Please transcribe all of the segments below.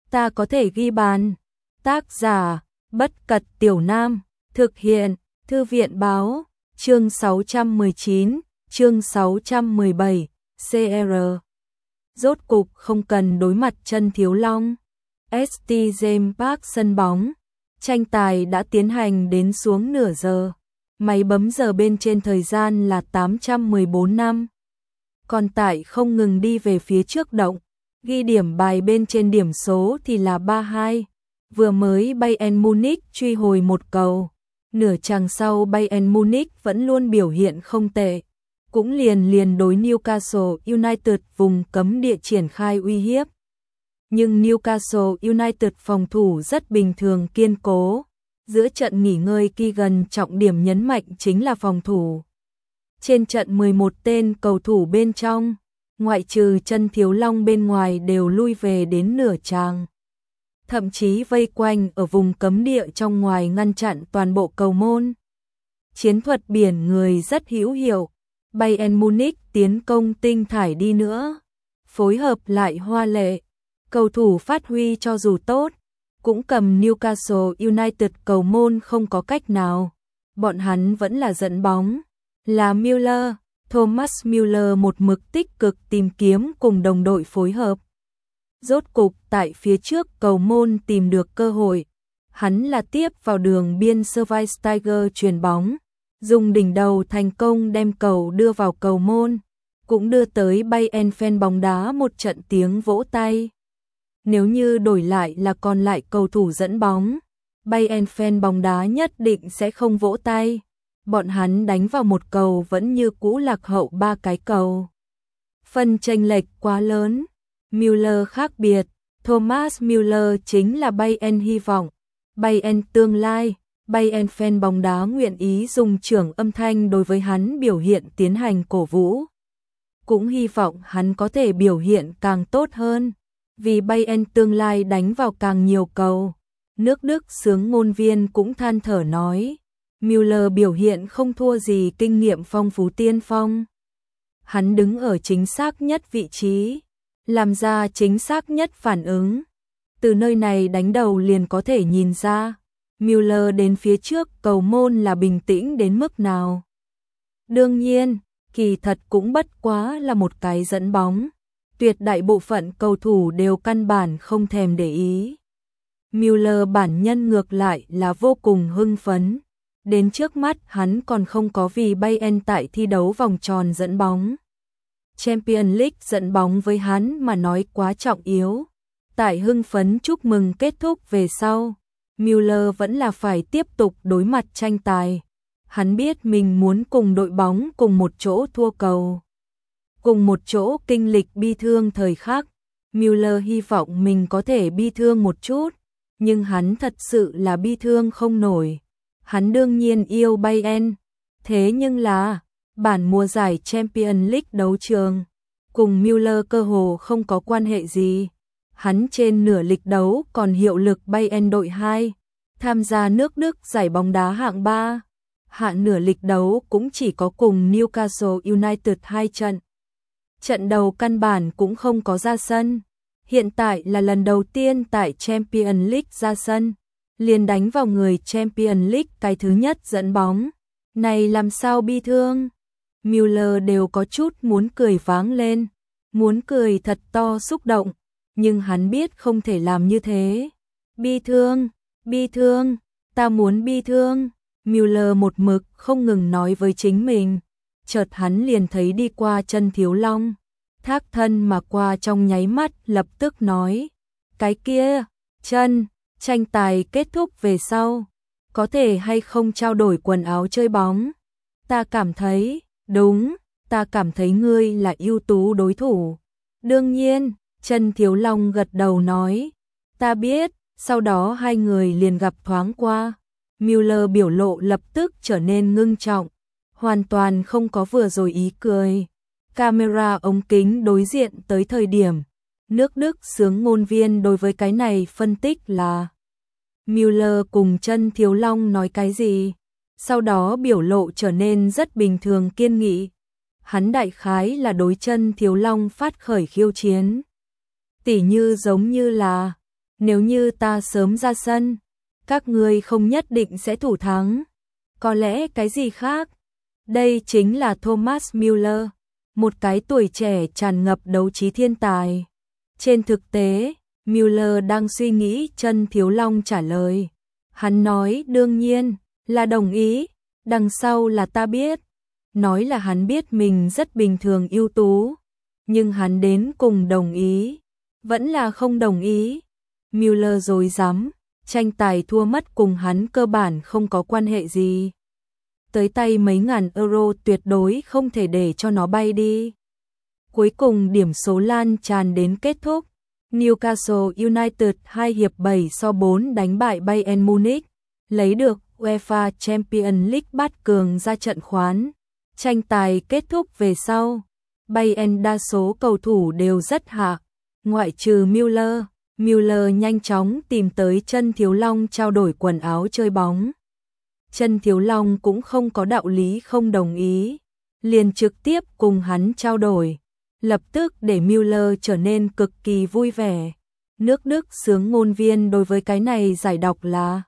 ta có thể ghi bàn. Tác giả, Bất Cật Tiểu Nam, thực hiện, Thư viện báo, chương 619, chương 617, CR. Rốt cục không cần đối mặt Trân Thiếu Long. ST James Park sân bóng. Tranh tài đã tiến hành đến xuống nửa giờ. Máy bấm giờ bên trên thời gian là 814 năm. Còn tại không ngừng đi về phía trước động. Ghi điểm bài bên trên điểm số thì là 3-2. Vừa mới Bayern Munich truy hồi một cầu. Nửa chặng sau Bayern Munich vẫn luôn biểu hiện không tệ. Cũng liền đối Newcastle United vùng cấm địa triển khai uy hiếp. Nhưng Newcastle United phòng thủ rất bình thường kiên cố. Giữa trận nghỉ ngơi Keegan trọng điểm nhấn mạnh chính là phòng thủ. Trên trận 11 tên cầu thủ bên trong, ngoại trừ Trân Thiếu Long bên ngoài đều lui về đến nửa tràng. Thậm chí vây quanh ở vùng cấm địa trong ngoài ngăn chặn toàn bộ cầu môn. Chiến thuật biển người rất hữu hiệu. Bayern Munich tiến công tinh thải đi nữa. Phối hợp lại hoa lệ. Cầu thủ phát huy cho dù tốt, cũng cầm Newcastle United cầu môn không có cách nào. Bọn hắn vẫn là dẫn bóng. Là Müller, Thomas Müller một mực tích cực tìm kiếm cùng đồng đội phối hợp. Rốt cục tại phía trước cầu môn tìm được cơ hội. Hắn là tiếp vào đường biên Schweinsteiger chuyền bóng. Dùng đỉnh đầu thành công đem cầu đưa vào cầu môn. Cũng đưa tới Bayern fan bóng đá một trận tiếng vỗ tay. Nếu như đổi lại là còn lại cầu thủ dẫn bóng, Bayern fan bóng đá nhất định sẽ không vỗ tay. Bọn hắn đánh vào một cầu vẫn như cũ lạc hậu 3 cái cầu. Phần chênh lệch quá lớn. Müller khác biệt, Thomas Müller chính là Bayern hy vọng, Bayern tương lai. Bayern fan bóng đá nguyện ý dùng trưởng âm thanh đối với hắn biểu hiện tiến hành cổ vũ. Cũng hy vọng hắn có thể biểu hiện càng tốt hơn, vì Bayern tương lai đánh vào càng nhiều cầu. Nước Đức xướng ngôn viên cũng than thở nói, Müller biểu hiện không thua gì kinh nghiệm phong phú tiên phong. Hắn đứng ở chính xác nhất vị trí, làm ra chính xác nhất phản ứng. Từ nơi này đánh đầu liền có thể nhìn ra, Müller đến phía trước cầu môn là bình tĩnh đến mức nào. Đương nhiên, kỳ thật cũng bất quá là một cái dẫn bóng. Tuyệt đại bộ phận cầu thủ đều căn bản không thèm để ý. Müller bản nhân ngược lại là vô cùng hưng phấn. Đến trước mắt hắn còn không có vì Bayern tại thi đấu vòng tròn dẫn bóng. Champions League dẫn bóng với hắn mà nói quá trọng yếu. Tại hưng phấn chúc mừng kết thúc về sau, Müller vẫn là phải tiếp tục đối mặt tranh tài. Hắn biết mình muốn cùng đội bóng cùng một chỗ thua cầu. Cùng một chỗ kinh lịch bi thương thời khắc. Müller hy vọng mình có thể bi thương một chút, nhưng hắn thật sự là bi thương không nổi. Hắn đương nhiên yêu Bayern, thế nhưng là bản mùa giải Champions League đấu trường cùng Müller cơ hồ không có quan hệ gì. Hắn trên nửa lịch đấu còn hiệu lực Bayern đội 2, tham gia nước Đức giải bóng đá hạng 3. Hạ nửa lịch đấu cũng chỉ có cùng Newcastle United 2 trận. Trận đầu căn bản cũng không có ra sân. Hiện tại là lần đầu tiên tại Champions League ra sân, liền đánh vào người Champions League cái thứ nhất dẫn bóng. Này làm sao bi thương? Müller đều có chút muốn cười váng lên, muốn cười thật to xúc động, nhưng hắn biết không thể làm như thế. Bi thương, ta muốn bi thương. Müller một mực không ngừng nói với chính mình. Chợt hắn liền thấy đi qua Trân Thiếu Long, thác thân mà qua trong nháy mắt lập tức nói, cái kia, Trân, tranh tài kết thúc về sau, có thể hay không trao đổi quần áo chơi bóng? Ta cảm thấy, đúng, ta cảm thấy ngươi là ưu tú đối thủ. Đương nhiên, Trân Thiếu Long gật đầu nói, ta biết. Sau đó hai người liền gặp thoáng qua. Müller biểu lộ lập tức trở nên ngưng trọng, hoàn toàn không có vừa rồi ý cười. Camera ống kính đối diện tới thời điểm, nước Đức xướng ngôn viên đối với cái này phân tích là Müller cùng Trân Thiếu Long nói cái gì, sau đó biểu lộ trở nên rất bình thường kiên nghị. Hắn đại khái là đối Trân Thiếu Long phát khởi khiêu chiến. Tỉ như giống như là Nếu như ta sớm ra sân, các ngươi không nhất định sẽ thủ thắng. Có lẽ cái gì khác? Đây chính là Thomas Müller, một cái tuổi trẻ tràn ngập đấu trí thiên tài. Trên thực tế, Müller đang suy nghĩ, Chân Thiếu Long trả lời. Hắn nói đương nhiên là đồng ý, đằng sau là ta biết. Nói là hắn biết mình rất bình thường ưu tú, nhưng hắn đến cùng đồng ý, vẫn là không đồng ý. Müller dối dám, tranh tài thua mất cùng hắn cơ bản không có quan hệ gì. Tới tay mấy ngàn euro tuyệt đối không thể để cho nó bay đi. Cuối cùng điểm số lan tràn đến kết thúc. Newcastle United 2 hiệp 7-4 đánh bại Bayern Munich, lấy được UEFA Champions League bát cường ra trận khoán. Tranh tài kết thúc về sau, Bayern đa số cầu thủ đều rất hạ, ngoại trừ Müller. Müller nhanh chóng tìm tới Chân Thiếu Long trao đổi quần áo chơi bóng. Chân Thiếu Long cũng không có đạo lý không đồng ý, liền trực tiếp cùng hắn trao đổi, lập tức để Müller trở nên cực kỳ vui vẻ. Nước Đức xướng ngôn viên đối với cái này giải đọc là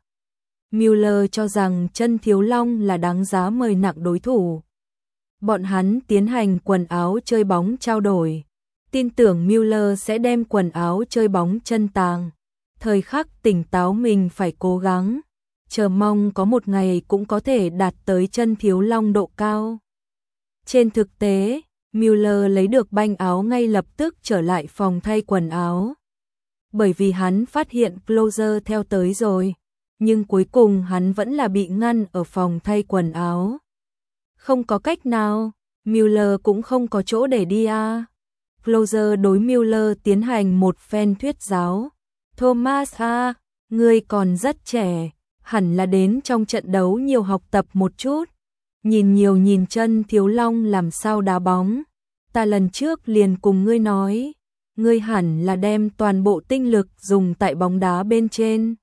Müller cho rằng Chân Thiếu Long là đáng giá mời nặng đối thủ. Bọn hắn tiến hành quần áo chơi bóng trao đổi, tin tưởng Müller sẽ đem quần áo chơi bóng chân tàng. Thời khắc tỉnh táo mình phải cố gắng, chờ mong có một ngày cũng có thể đạt tới Chân Thiếu Long độ cao. Trên thực tế, Müller lấy được banh áo ngay lập tức trở lại phòng thay quần áo. Bởi vì hắn phát hiện Klose theo tới rồi, nhưng cuối cùng hắn vẫn là bị ngăn ở phòng thay quần áo. Không có cách nào, Müller cũng không có chỗ để đi à. Klose đối Müller tiến hành một phen thuyết giáo. Thomas à, ngươi còn rất trẻ, hẳn là đến trong trận đấu nhiều học tập một chút. Nhìn nhiều nhìn Chân Thiếu Long làm sao đá bóng. Ta lần trước liền cùng ngươi nói, ngươi hẳn là đem toàn bộ tinh lực dùng tại bóng đá bên trên.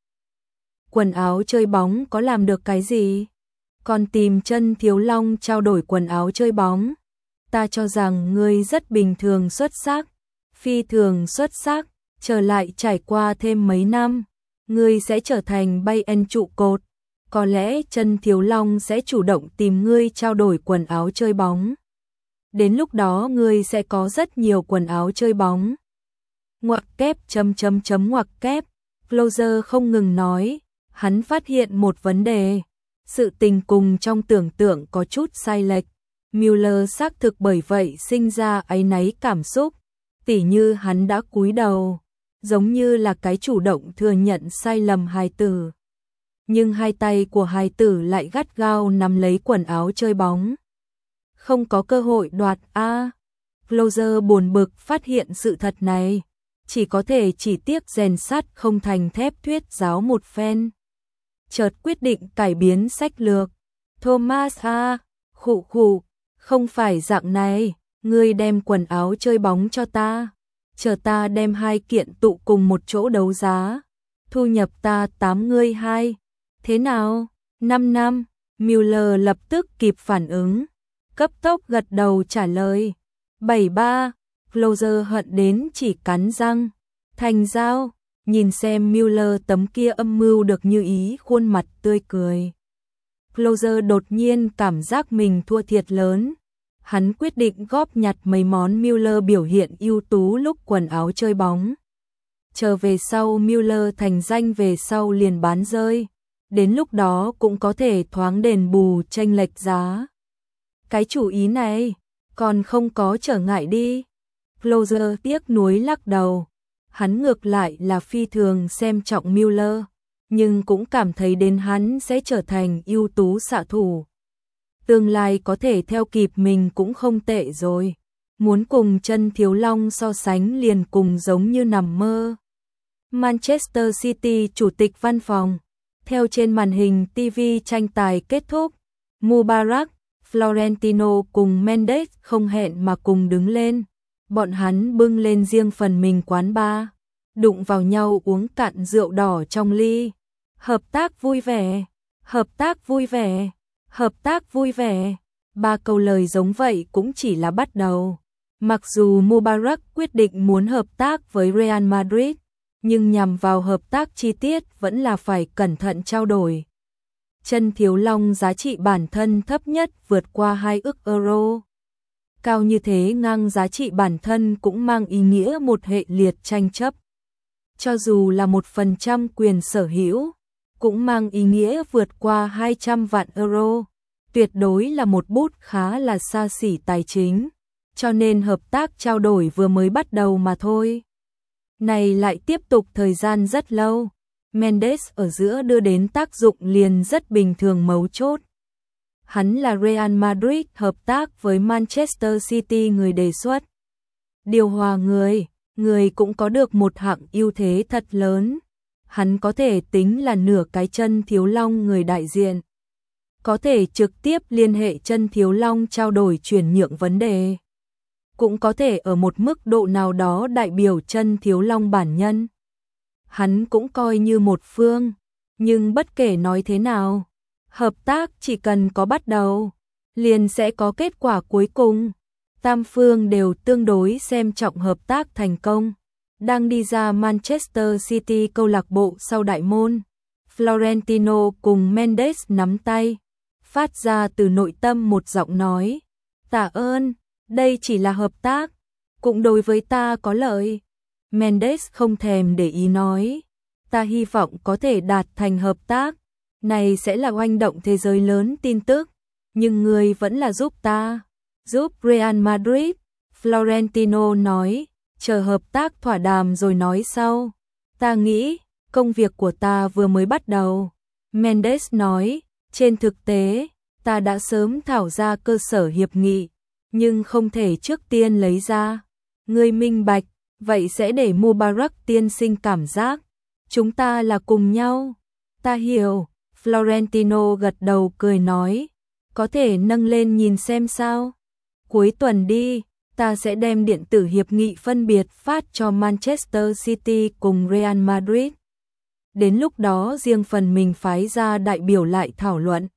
Quần áo chơi bóng có làm được cái gì? Còn tìm Chân Thiếu Long trao đổi quần áo chơi bóng. Ta cho rằng ngươi rất bình thường xuất sắc, phi thường xuất sắc, trở lại trải qua thêm mấy năm, ngươi sẽ trở thành Bayern trụ cột. Có lẽ Chân Thiếu Long sẽ chủ động tìm ngươi trao đổi quần áo chơi bóng. Đến lúc đó ngươi sẽ có rất nhiều quần áo chơi bóng. Ngoặc kép ngoặc kép. Klose không ngừng nói, hắn phát hiện một vấn đề. Sự tình cùng trong tưởng tượng có chút sai lệch. Müller xác thực bởi vậy sinh ra áy náy cảm xúc, tỉ như hắn đã cúi đầu, giống như là cái chủ động thừa nhận sai lầm hài tử. Nhưng hai tay của hài tử lại gắt gao nắm lấy quần áo chơi bóng. Không có cơ hội đoạt a. Klose buồn bực phát hiện sự thật này, chỉ có thể chỉ tiếc rèn sắt không thành thép thuyết giáo một phen. Chợt quyết định cải biến sách lược. Thomas a, khụ khụ, không phải dạng này, ngươi đem quần áo chơi bóng cho ta, chờ ta đem hai kiện tụ cùng một chỗ đấu giá, thu nhập ta 8 ngươi 2. Thế nào? 5 năm, Müller lập tức kịp phản ứng, cấp tốc gật đầu trả lời. 73, Klose hận đến chỉ cắn răng. Thành giao, nhìn xem Müller tấm kia âm mưu được như ý khuôn mặt tươi cười. Klose đột nhiên cảm giác mình thua thiệt lớn. Hắn quyết định góp nhặt mấy món Müller biểu hiện ưu tú lúc quần áo chơi bóng. Chờ về sau Müller thành danh về sau liền bán rơi. Đến lúc đó cũng có thể thoáng đền bù chênh lệch giá. Cái chủ ý này còn không có trở ngại đi. Klose tiếc nuối lắc đầu. Hắn ngược lại là phi thường xem trọng Müller, nhưng cũng cảm thấy đến hắn sẽ trở thành ưu tú xạ thủ. Tương lai có thể theo kịp mình cũng không tệ rồi. Muốn cùng Chân Thiếu Long so sánh liền cùng giống như nằm mơ. Manchester City chủ tịch văn phòng. Theo trên màn hình TV tranh tài kết thúc, Mubarak, Florentino cùng Mendes không hẹn mà cùng đứng lên. Bọn hắn bưng lên riêng phần mình quán bar, đụng vào nhau uống cạn rượu đỏ trong ly. Hợp tác vui vẻ, hợp tác vui vẻ, hợp tác vui vẻ. 3 câu lời giống vậy cũng chỉ là bắt đầu. Mặc dù Mubarak quyết định muốn hợp tác với Real Madrid, nhưng nhằm vào hợp tác chi tiết vẫn là phải cẩn thận trao đổi. Chân Thiếu Long giá trị bản thân thấp nhất vượt qua 2 ức euro. Cao như thế ngang giá trị bản thân cũng mang ý nghĩa một hệ liệt tranh chấp. Cho dù là 1% quyền sở hữu, cũng mang ý nghĩa vượt qua 200 vạn euro. Tuyệt đối là một bút khá là xa xỉ tài chính, cho nên hợp tác trao đổi vừa mới bắt đầu mà thôi. Này lại tiếp tục thời gian rất lâu, Mendes ở giữa đưa đến tác dụng liền rất bình thường mấu chốt. Hắn là Real Madrid hợp tác với Manchester City người đề xuất. Điều hòa người cũng có được một hạng ưu thế thật lớn. Hắn có thể tính là nửa cái Chân Thiếu Long người đại diện. Có thể trực tiếp liên hệ Chân Thiếu Long trao đổi chuyển nhượng vấn đề. Cũng có thể ở một mức độ nào đó đại biểu Chân Thiếu Long bản nhân. Hắn cũng coi như một phương, nhưng bất kể nói thế nào, hợp tác chỉ cần có bắt đầu, liền sẽ có kết quả cuối cùng. Tam phương đều tương đối xem trọng hợp tác thành công. Đang đi ra Manchester City câu lạc bộ sau đại môn, Florentino cùng Mendes nắm tay, phát ra từ nội tâm một giọng nói, tạ ơn, đây chỉ là hợp tác, cũng đối với ta có lợi. Mendes không thèm để ý nói, ta hy vọng có thể đạt thành hợp tác, này sẽ là oanh động thế giới lớn tin tức, nhưng ngươi vẫn là giúp ta, giúp Real Madrid. Florentino nói, chờ hợp tác thỏa đàm rồi nói sau. Ta nghĩ, công việc của ta vừa mới bắt đầu. Mendes nói, trên thực tế, ta đã sớm thảo ra cơ sở hiệp nghị, nhưng không thể trước tiên lấy ra. Ngươi minh bạch, vậy sẽ để Mubarak tiên sinh cảm giác, chúng ta là cùng nhau. Ta hiểu, Florentino gật đầu cười nói, có thể nâng lên nhìn xem sao. Cuối tuần đi, ta sẽ đem điện tử hiệp nghị phân biệt phát cho Manchester City cùng Real Madrid. Đến lúc đó riêng phần mình phái ra đại biểu lại thảo luận.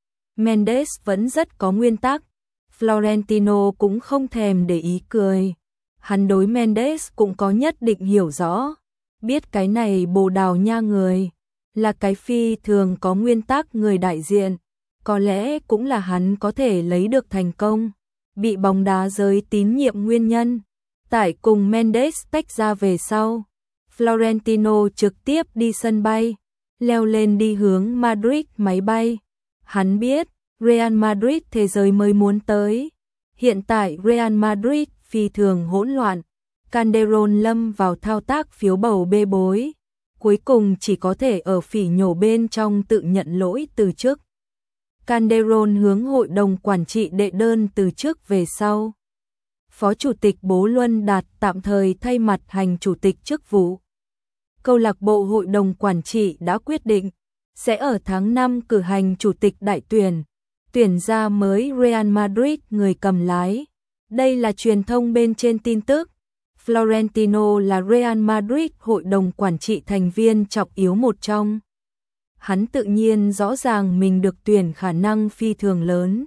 Mendes vẫn rất có nguyên tắc, Florentino cũng không thèm để ý cười. Hắn đối Mendes cũng có nhất định hiểu rõ, biết cái này Bồ Đào Nha người, là cái phi thường có nguyên tắc người đại diện, có lẽ cũng là hắn có thể lấy được thành công, bị bóng đá giới tín nhiệm nguyên nhân. Tại cùng Mendes tách ra về sau, Florentino trực tiếp đi sân bay, leo lên đi hướng Madrid máy bay. Hắn biết, Real Madrid thế giới mới muốn tới. Hiện tại Real Madrid phi thường hỗn loạn, Calderón lâm vào thao tác phiếu bầu bê bối, cuối cùng chỉ có thể ở phỉ nhổ bên trong tự nhận lỗi từ chức. Calderón hướng hội đồng quản trị đệ đơn từ chức về sau. Phó chủ tịch Bố Luân Đạt tạm thời thay mặt hành chủ tịch chức vụ. Câu lạc bộ hội đồng quản trị đã quyết định sẽ ở tháng 5 cử hành chủ tịch đại tuyển, tuyển ra mới Real Madrid người cầm lái. Đây là truyền thông bên trên tin tức. Florentino là Real Madrid hội đồng quản trị thành viên trọng yếu một trong. Hắn tự nhiên rõ ràng mình được tuyển khả năng phi thường lớn.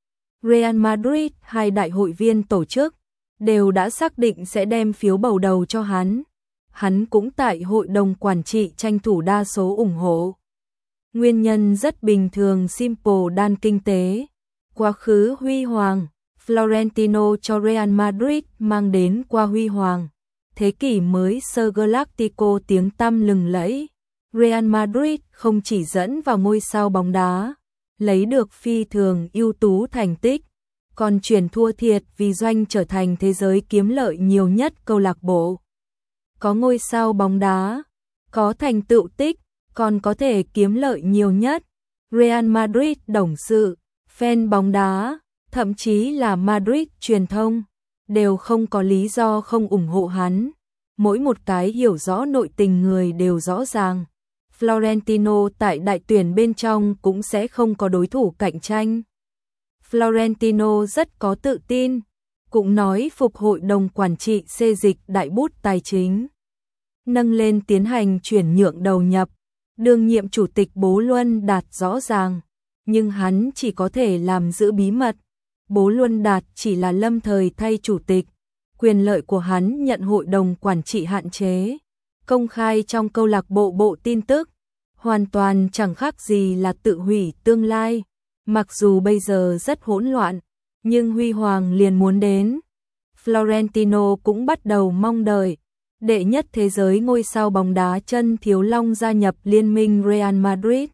Real Madrid, hai đại hội viên tổ chức, đều đã xác định sẽ đem phiếu bầu đầu cho hắn. Hắn cũng tại hội đồng quản trị tranh thủ đa số ủng hộ. Nguyên nhân rất bình thường, simple đan kinh tế. Quá khứ huy hoàng, Florentino cho Real Madrid mang đến qua huy hoàng. Thế kỷ mới Sir Galactico tiếng tăm lừng lẫy. Real Madrid không chỉ dẫn vào ngôi sao bóng đá, lấy được phi thường ưu tú thành tích, còn chuyển thua thiệt vì doanh trở thành thế giới kiếm lợi nhiều nhất câu lạc bộ. Có ngôi sao bóng đá, có thành tựu tích, còn có thể kiếm lợi nhiều nhất. Real Madrid董sự, fan bóng đá, thậm chí là Madrid truyền thông, đều không có lý do không ủng hộ hắn. Mỗi một cái hiểu rõ nội tình người đều rõ ràng. Florentino tại đại tuyển bên trong cũng sẽ không có đối thủ cạnh tranh. Florentino rất có tự tin, cũng nói phục hội đồng quản trị xê dịch đại bút tài chính, nâng lên tiến hành chuyển nhượng đầu nhập. Đương nhiệm chủ tịch Bố Luân Đạt rõ ràng, nhưng hắn chỉ có thể làm giữ bí mật. Bố Luân Đạt chỉ là lâm thời thay chủ tịch, quyền lợi của hắn nhận hội đồng quản trị hạn chế. công khai trong câu lạc bộ tin tức, hoàn toàn chẳng khác gì là tự hủy tương lai. Mặc dù bây giờ rất hỗn loạn, nhưng huy hoàng liền muốn đến. Florentino cũng bắt đầu mong đợi đệ nhất thế giới ngôi sao bóng đá chân thiếu long gia nhập liên minh Real Madrid.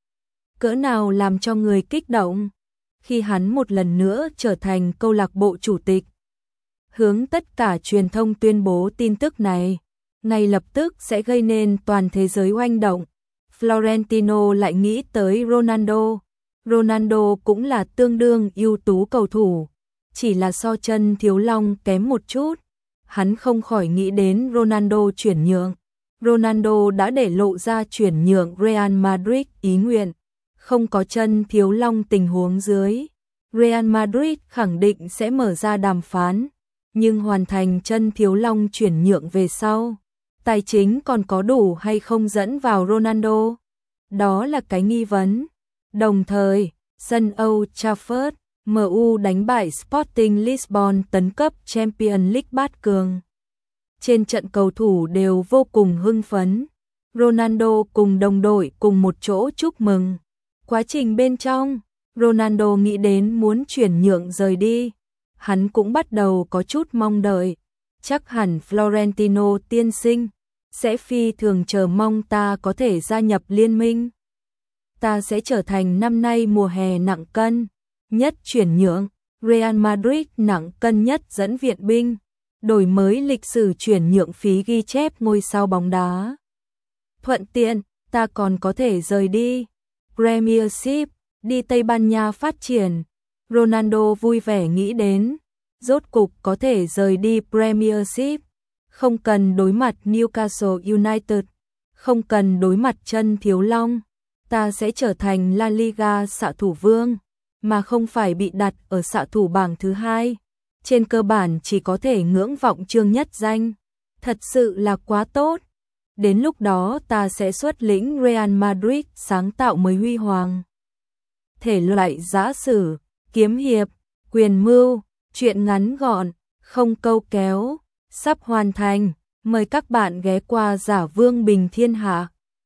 Cỡ nào làm cho người kích động khi hắn một lần nữa trở thành câu lạc bộ chủ tịch. Hướng tất cả truyền thông tuyên bố tin tức này, ngay lập tức sẽ gây nên toàn thế giới oanh động. Florentino lại nghĩ tới Ronaldo. Ronaldo cũng là tương đương ưu tú cầu thủ, chỉ là so chân thiếu long kém một chút. Hắn không khỏi nghĩ đến Ronaldo chuyển nhượng. Ronaldo đã để lộ ra chuyển nhượng Real Madrid ý nguyện. Không có chân thiếu long tình huống dưới, Real Madrid khẳng định sẽ mở ra đàm phán, nhưng hoàn thành chân thiếu long chuyển nhượng về sau, tài chính còn có đủ hay không dẫn vào Ronaldo? Đó là cái nghi vấn. Đồng thời, sân Old Trafford, MU đánh bại Sporting Lisbon tấn cấp Champions League bát cường. Trên trận cầu thủ đều vô cùng hưng phấn. Ronaldo cùng đồng đội cùng một chỗ chúc mừng. Quá trình bên trong, Ronaldo nghĩ đến muốn chuyển nhượng rời đi. Hắn cũng bắt đầu có chút mong đợi. Chắc hẳn Florentino tiên sinh sẽ phi thường chờ mong ta có thể gia nhập liên minh. Ta sẽ trở thành năm nay mùa hè nặng cân nhất chuyển nhượng, Real Madrid nặng cân nhất dẫn viện binh, đổi mới lịch sử chuyển nhượng phí ghi chép ngôi sao bóng đá. Thuận tiện, ta còn có thể rời đi Premiership, đi Tây Ban Nha phát triển. Ronaldo vui vẻ nghĩ đến, rốt cục có thể rời đi Premiership, không cần đối mặt Newcastle United, không cần đối mặt chân thiếu long, ta sẽ trở thành La Liga xạ thủ vương, mà không phải bị đặt ở xạ thủ bảng thứ hai. Trên cơ bản chỉ có thể ngưỡng vọng chương nhất danh, thật sự là quá tốt. Đến lúc đó ta sẽ xuất lĩnh Real Madrid sáng tạo mới huy hoàng. Thể loại giã sử, kiếm hiệp, quyền mưu, truyện ngắn gọn, không câu kéo, sắp hoàn thành. Mời các bạn ghé qua Giả Vương Bình Thiên Hạ.